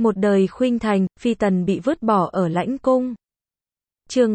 Một đời khuynh thành, phi tần bị vứt bỏ ở lãnh cung. Chương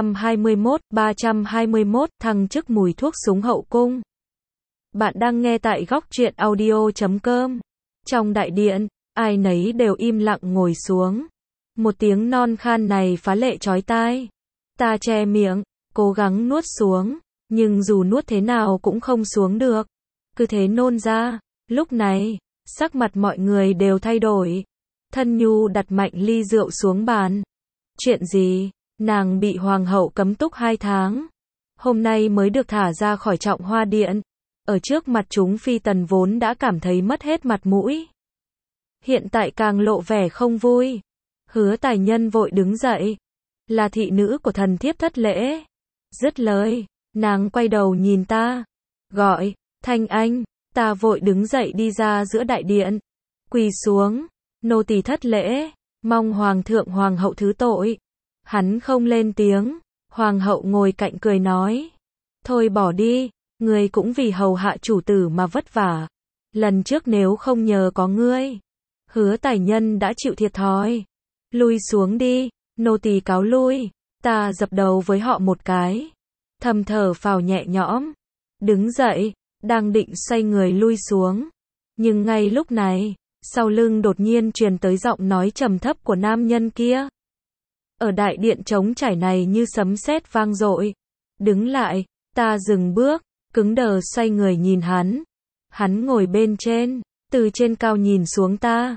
321, thăng chức mùi thuốc súng hậu cung. Bạn đang nghe tại góc truyện audio.com. Trong đại điện, ai nấy đều im lặng ngồi xuống. Một tiếng non khan này phá lệ chói tai. Ta che miệng, cố gắng nuốt xuống, nhưng dù nuốt thế nào cũng không xuống được. Cứ thế nôn ra. Lúc này, sắc mặt mọi người đều thay đổi. Thân Nhu đặt mạnh ly rượu xuống bàn. Chuyện gì? Nàng bị hoàng hậu cấm túc 2 tháng. Hôm nay mới được thả ra khỏi Trọng Hoa Điện. Ở trước mặt chúng phi tần vốn đã cảm thấy mất hết mặt mũi. Hiện tại càng lộ vẻ không vui. Hứa Tài Nhân vội đứng dậy. Là thị nữ của thần thiếp thất lễ. Dứt lời, nàng quay đầu nhìn ta. Gọi, Thanh Anh. Ta vội đứng dậy đi ra giữa đại điện. Quỳ xuống. Nô tỳ thất lễ, mong hoàng thượng hoàng hậu thứ tội. Hắn không lên tiếng, hoàng hậu ngồi cạnh cười nói. Thôi bỏ đi, ngươi cũng vì hầu hạ chủ tử mà vất vả. Lần trước nếu không nhờ có ngươi, Hứa Tài Nhân đã chịu thiệt thòi. Lui xuống đi, nô tỳ cáo lui. Ta dập đầu với họ một cái. Thầm thở phào nhẹ nhõm. Đứng dậy, đang định xoay người lui xuống. Nhưng ngay lúc này, sau lưng đột nhiên truyền tới giọng nói trầm thấp của nam nhân kia. Ở đại điện trống trải này như sấm sét vang dội. Đứng lại, ta dừng bước, cứng đờ xoay người nhìn hắn. Hắn ngồi bên trên, từ trên cao nhìn xuống ta.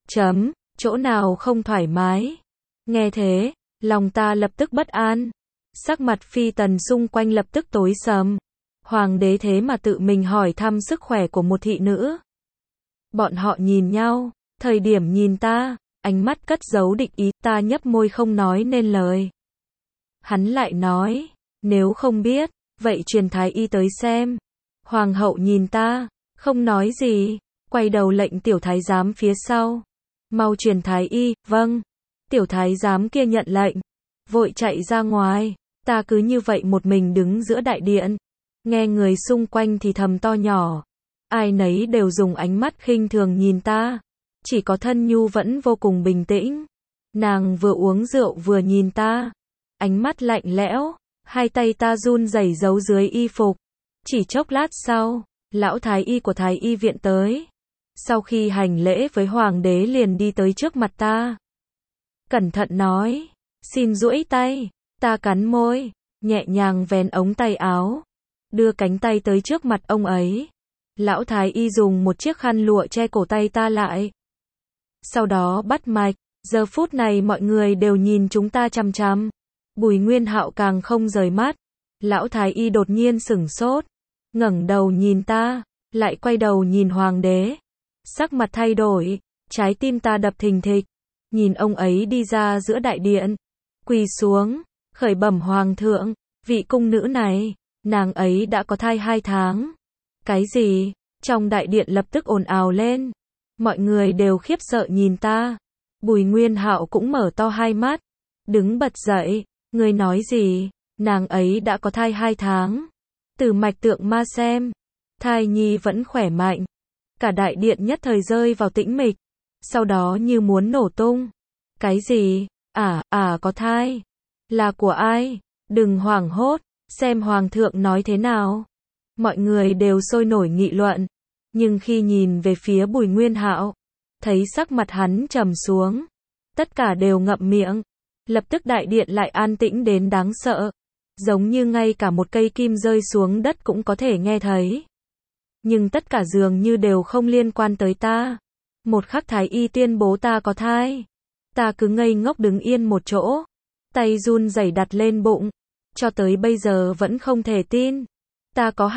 Chỗ nào không thoải mái. Nghe thế, lòng ta lập tức bất an. Sắc mặt phi tần xung quanh lập tức tối sầm. Hoàng đế thế mà tự mình hỏi thăm sức khỏe của một thị nữ. Bọn họ nhìn nhau, thời điểm nhìn ta, ánh mắt cất giấu địch ý, ta nhấp môi không nói nên lời. Hắn lại nói, nếu không biết, vậy truyền thái y tới xem. Hoàng hậu nhìn ta, không nói gì, quay đầu lệnh tiểu thái giám phía sau. Mau truyền thái y, vâng. Tiểu thái giám kia nhận lệnh, vội chạy ra ngoài, ta cứ như vậy một mình đứng giữa đại điện. Nghe người xung quanh thì thầm to nhỏ. Ai nấy đều dùng ánh mắt khinh thường nhìn ta. Chỉ có Thân Nhu vẫn vô cùng bình tĩnh. Nàng vừa uống rượu vừa nhìn ta. Ánh mắt lạnh lẽo, hai tay ta run rẩy giấu dưới y phục. Chỉ chốc lát sau, lão thái y của thái y viện tới. Sau khi hành lễ với hoàng đế liền đi tới trước mặt ta. Cẩn thận nói, xin duỗi tay. Ta cắn môi, nhẹ nhàng vén ống tay áo. Đưa cánh tay tới trước mặt ông ấy. Lão thái y dùng một chiếc khăn lụa che cổ tay ta lại. Sau đó bắt mạch, giờ phút này mọi người đều nhìn chúng ta chằm chằm. Bùi Nguyên Hạo càng không rời mắt. Lão thái y đột nhiên sửng sốt, ngẩng đầu nhìn ta, lại quay đầu nhìn hoàng đế. Sắc mặt thay đổi, trái tim ta đập thình thịch. Nhìn ông ấy đi ra giữa đại điện, quỳ xuống, khởi bẩm hoàng thượng, vị cung nữ này, nàng ấy đã có thai 2 tháng. Cái gì? Trong đại điện lập tức ồn ào lên. Mọi người đều khiếp sợ nhìn ta. Bùi Nguyên Hạo cũng mở to hai mắt. Đứng bật dậy. Ngươi nói gì? Nàng ấy đã có thai 2 tháng. Từ mạch tượng ma xem. Thai nhi vẫn khỏe mạnh. Cả đại điện nhất thời rơi vào tĩnh mịch. Sau đó như muốn nổ tung. Cái gì? Có thai. Là của ai? Đừng hoảng hốt. Xem hoàng thượng nói thế nào. Mọi người đều sôi nổi nghị luận. Nhưng khi nhìn về phía Bùi Nguyên Hạo, thấy sắc mặt hắn trầm xuống. Tất cả đều ngậm miệng. Lập tức đại điện lại an tĩnh đến đáng sợ. Giống như ngay cả một cây kim rơi xuống đất cũng có thể nghe thấy. Nhưng tất cả dường như đều không liên quan tới ta. Một khắc thái y tuyên bố ta có thai. Ta cứ ngây ngốc đứng yên một chỗ. Tay run rẩy đặt lên bụng. Cho tới bây giờ vẫn không thể tin. Ta có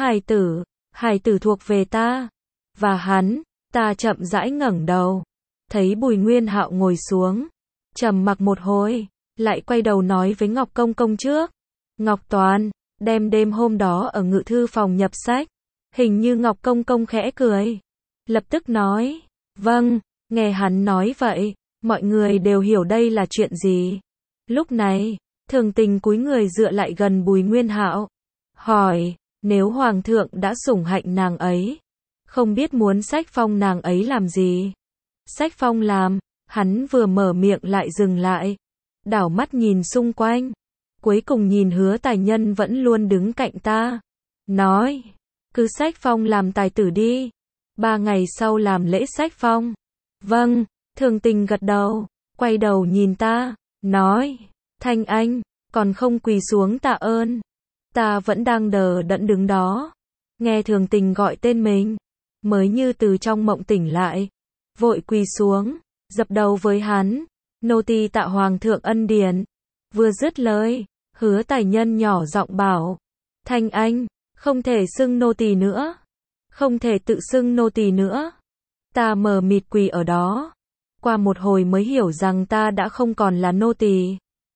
hài tử thuộc về ta. Và hắn, ta chậm rãi ngẩng đầu. Thấy Bùi Nguyên Hạo ngồi xuống. Trầm mặc một hồi, lại quay đầu nói với Ngọc Công Công trước. Ngọc Toàn, đem đêm hôm đó ở ngự thư phòng nhập sách. Hình như Ngọc Công Công khẽ cười. Lập tức nói, vâng, nghe hắn nói vậy, mọi người đều hiểu đây là chuyện gì. Lúc này, Thường Tình cúi người dựa lại gần Bùi Nguyên Hạo. Hỏi, nếu hoàng thượng đã sủng hạnh nàng ấy, không biết muốn sách phong nàng ấy làm gì? Sách phong làm, Hắn vừa mở miệng lại dừng lại, đảo mắt nhìn xung quanh, cuối cùng nhìn Hứa Tài Nhân vẫn luôn đứng cạnh ta, nói, cứ xách phong làm tài tử đi, 3 ngày sau làm lễ xách phong. Vâng, Thường Tình gật đầu, quay đầu nhìn ta, nói, Thanh Anh, còn không quỳ xuống tạ ơn. Ta vẫn đang đờ đẫn đứng đó, nghe Thường Tình gọi tên mình, mới như từ trong mộng tỉnh lại, vội quỳ xuống, dập đầu với hắn, nô tỳ tạ Hoàng thượng ân điển. Vừa dứt lời, Hứa Tài Nhân nhỏ giọng bảo, Thanh Anh, không thể xưng nô tỳ nữa, không thể tự xưng nô tỳ nữa. Ta mờ mịt quỳ ở đó, qua một hồi mới hiểu rằng ta đã không còn là nô tỳ,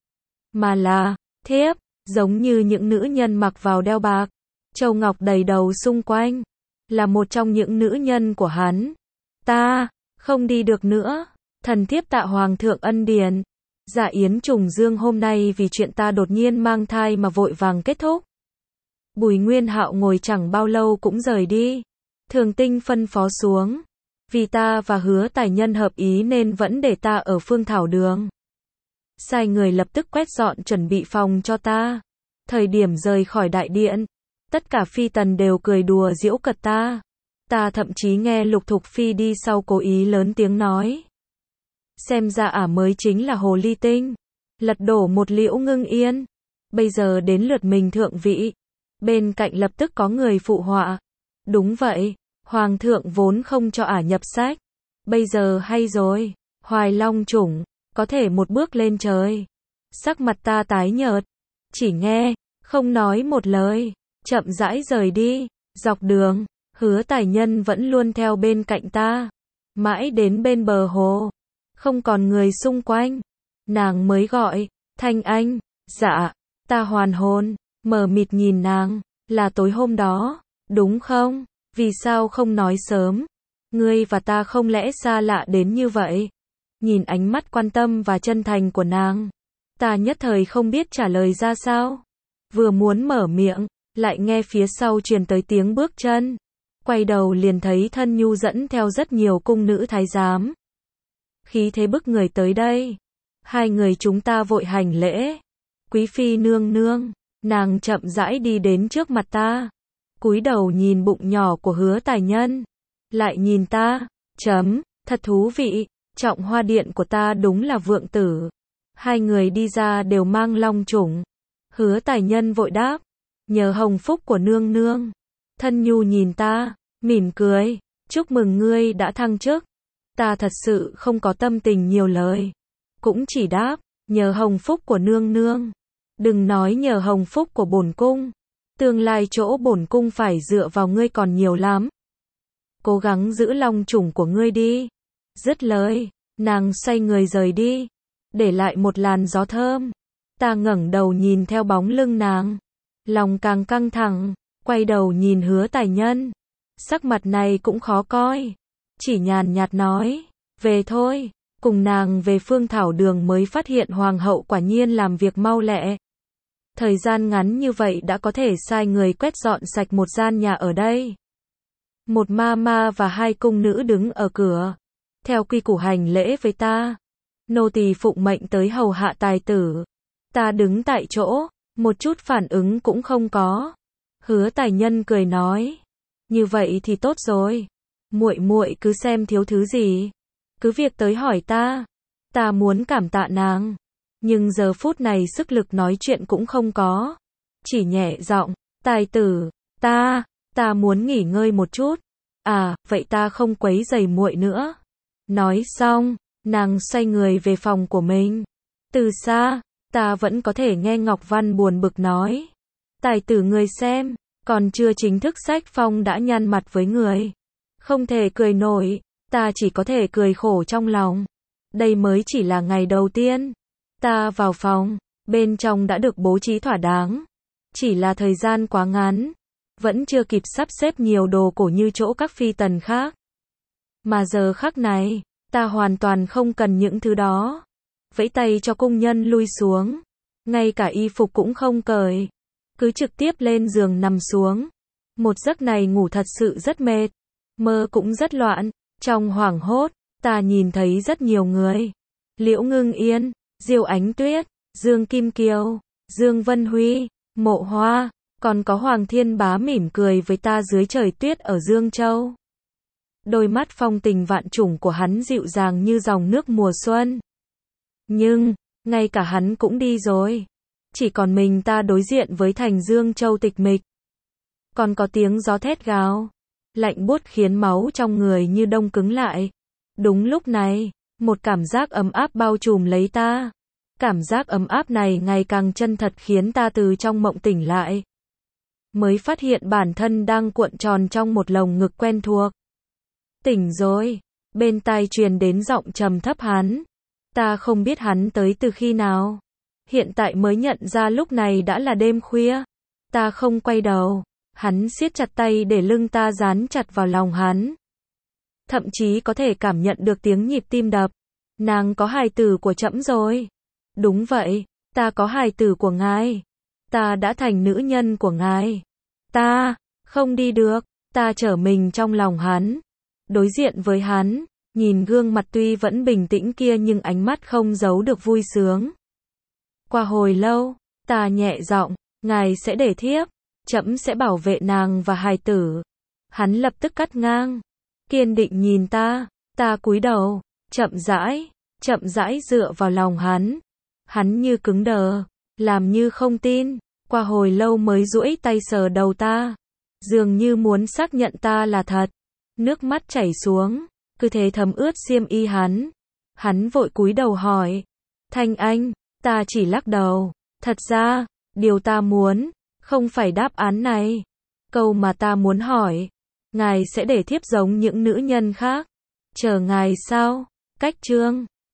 mà là thiếp, giống như những nữ nhân mặc vào đeo bạc, châu ngọc đầy đầu xung quanh, là một trong những nữ nhân của hắn. Ta không đi được nữa, thần thiếp tạ Hoàng thượng ân điển. Dạ yến trùng dương hôm nay vì chuyện ta đột nhiên mang thai mà vội vàng kết thúc. Bùi Nguyên Hạo ngồi chẳng bao lâu cũng rời đi. Thường Tinh phân phó xuống, vì ta và Hứa Tài Nhân hợp ý nên vẫn để ta ở Phương Thảo Đường. Sai người lập tức quét dọn chuẩn bị phòng cho ta. Thời điểm rời khỏi đại điện, tất cả phi tần đều cười đùa giễu cợt ta. Ta thậm chí nghe Lục Thục Phi đi sau cố ý lớn tiếng nói, xem ra ả mới chính là hồ ly tinh, lật đổ một Liễu Ngưng Yên. Bây giờ đến lượt mình thượng vị. Bên cạnh lập tức có người phụ họa, đúng vậy, Hoàng thượng vốn không cho ả nhập sách, bây giờ hay rồi, Hoài Long chủng, có thể một bước lên trời. Sắc mặt ta tái nhợt, chỉ nghe, không nói một lời, chậm rãi rời đi. Dọc đường, Hứa Tài Nhân vẫn luôn theo bên cạnh ta, mãi đến bên bờ hồ, không còn người xung quanh, nàng mới gọi, Thanh Anh. Dạ. Ta hoàn hồn, mờ mịt nhìn nàng, là tối hôm đó, đúng không? Vì sao không nói sớm? Ngươi và ta không lẽ xa lạ đến như vậy? Nhìn ánh mắt quan tâm và chân thành của nàng, ta nhất thời không biết trả lời ra sao. Vừa muốn mở miệng, lại nghe phía sau truyền tới tiếng bước chân. Quay đầu liền thấy Thân Nhu dẫn theo rất nhiều cung nữ thái giám. Khí thế bức người tới đây. Hai người chúng ta vội hành lễ. Quý phi nương nương, nàng chậm rãi đi đến trước mặt ta, cúi đầu nhìn bụng nhỏ của Hứa Tài Nhân, lại nhìn ta, thật thú vị, trọng hoa điện của ta đúng là vượng tử. Hai người đi ra đều mang long chủng. Hứa Tài Nhân vội đáp, nhờ hồng phúc của nương nương. Thân Nhu nhìn ta, mỉm cười, chúc mừng ngươi đã thăng chức. Ta thật sự không có tâm tình nhiều lời, cũng chỉ đáp, nhờ hồng phúc của nương nương. Đừng nói nhờ hồng phúc của bổn cung, tương lai chỗ bổn cung phải dựa vào ngươi còn nhiều lắm. Cố gắng giữ long chủng của ngươi đi. Dứt lời, nàng xoay người rời đi, để lại một làn gió thơm. Ta ngẩng đầu nhìn theo bóng lưng nàng, lòng càng căng thẳng, quay đầu nhìn Hứa Tài Nhân. Sắc mặt này cũng khó coi, chỉ nhàn nhạt nói, về thôi. Cùng nàng về Phương Thảo Đường mới phát hiện hoàng hậu quả nhiên làm việc mau lẹ. Thời gian ngắn như vậy đã có thể sai người quét dọn sạch một gian nhà ở đây. Một ma ma và hai cung nữ đứng ở cửa, theo quy củ hành lễ với ta. Nô tỳ phụng mệnh tới hầu hạ tài tử. Ta đứng tại chỗ, một chút phản ứng cũng không có. Hứa Tài Nhân cười nói, như vậy thì tốt rồi. Muội muội cứ xem thiếu thứ gì, cứ việc tới hỏi ta. Ta muốn cảm tạ nàng, nhưng giờ phút này sức lực nói chuyện cũng không có. Chỉ nhẹ giọng, tài tử, ta muốn nghỉ ngơi một chút. À, vậy ta không quấy rầy muội nữa. Nói xong, nàng xoay người về phòng của mình. Từ xa, ta vẫn có thể nghe Ngọc Văn buồn bực nói, tài tử người xem, còn chưa chính thức xách phong đã nhăn mặt với người. Không thể cười nổi, ta chỉ có thể cười khổ trong lòng. Đây mới chỉ là ngày đầu tiên. Ta vào phòng, bên trong đã được bố trí thỏa đáng. Chỉ là thời gian quá ngắn, vẫn chưa kịp sắp xếp nhiều đồ cổ như chỗ các phi tần khác. Mà giờ khắc này, ta hoàn toàn không cần những thứ đó. Vẫy tay cho cung nhân lui xuống, ngay cả y phục cũng không cởi, cứ trực tiếp lên giường nằm xuống. Một giấc này ngủ thật sự rất mệt, mơ cũng rất loạn. Trong hoảng hốt, Ta nhìn thấy rất nhiều người. Liễu Ngưng Yên, Diêu Ánh Tuyết, Dương Kim Kiều, Dương Vân Huy, Mộ Hoa, còn có Hoàng Thiên Bá mỉm cười với ta dưới trời tuyết ở Dương Châu. Đôi mắt phong tình vạn trùng của hắn dịu dàng như dòng nước mùa xuân. Nhưng, ngay cả hắn cũng đi rồi. Chỉ còn mình ta đối diện với thành Dương Châu tịch mịch. Còn có tiếng gió thét gào. Lạnh buốt khiến máu trong người như đông cứng lại. Đúng lúc này, một cảm giác ấm áp bao trùm lấy ta. Cảm giác ấm áp này ngày càng chân thật khiến ta từ trong mộng tỉnh lại. Mới phát hiện bản thân đang cuộn tròn trong một lồng ngực quen thuộc. Tỉnh rồi, bên tai truyền đến giọng trầm thấp hắn. Ta không biết hắn tới từ khi nào. Hiện tại mới nhận ra lúc này đã là đêm khuya. Ta không quay đầu. Hắn siết chặt tay để lưng ta dán chặt vào lòng hắn. Thậm chí có thể cảm nhận được tiếng nhịp tim đập. Nàng có hài tử của trẫm rồi. Đúng vậy, ta có hài tử của ngài. Ta đã thành nữ nhân của ngài. Ta không đi được. Ta trở mình trong lòng hắn. Đối diện với hắn, nhìn gương mặt tuy vẫn bình tĩnh kia nhưng ánh mắt không giấu được vui sướng. Qua hồi lâu, ta nhẹ giọng, ngài sẽ để thiếp, trẫm sẽ bảo vệ nàng và hài tử. Hắn lập tức cắt ngang, kiên định nhìn ta cúi đầu, chậm rãi dựa vào lòng hắn. Hắn như cứng đờ, làm như không tin, qua hồi lâu mới duỗi tay sờ đầu ta, dường như muốn xác nhận ta là thật. Nước mắt chảy xuống, cứ thế thấm ướt xiêm y hắn. Hắn vội cúi đầu hỏi, Thanh Anh, ta chỉ lắc đầu. Thật ra, điều ta muốn, không phải đáp án này. Câu mà ta muốn hỏi, ngài sẽ để thiếp giống những nữ nhân khác. Chờ ngài sao? Cách chương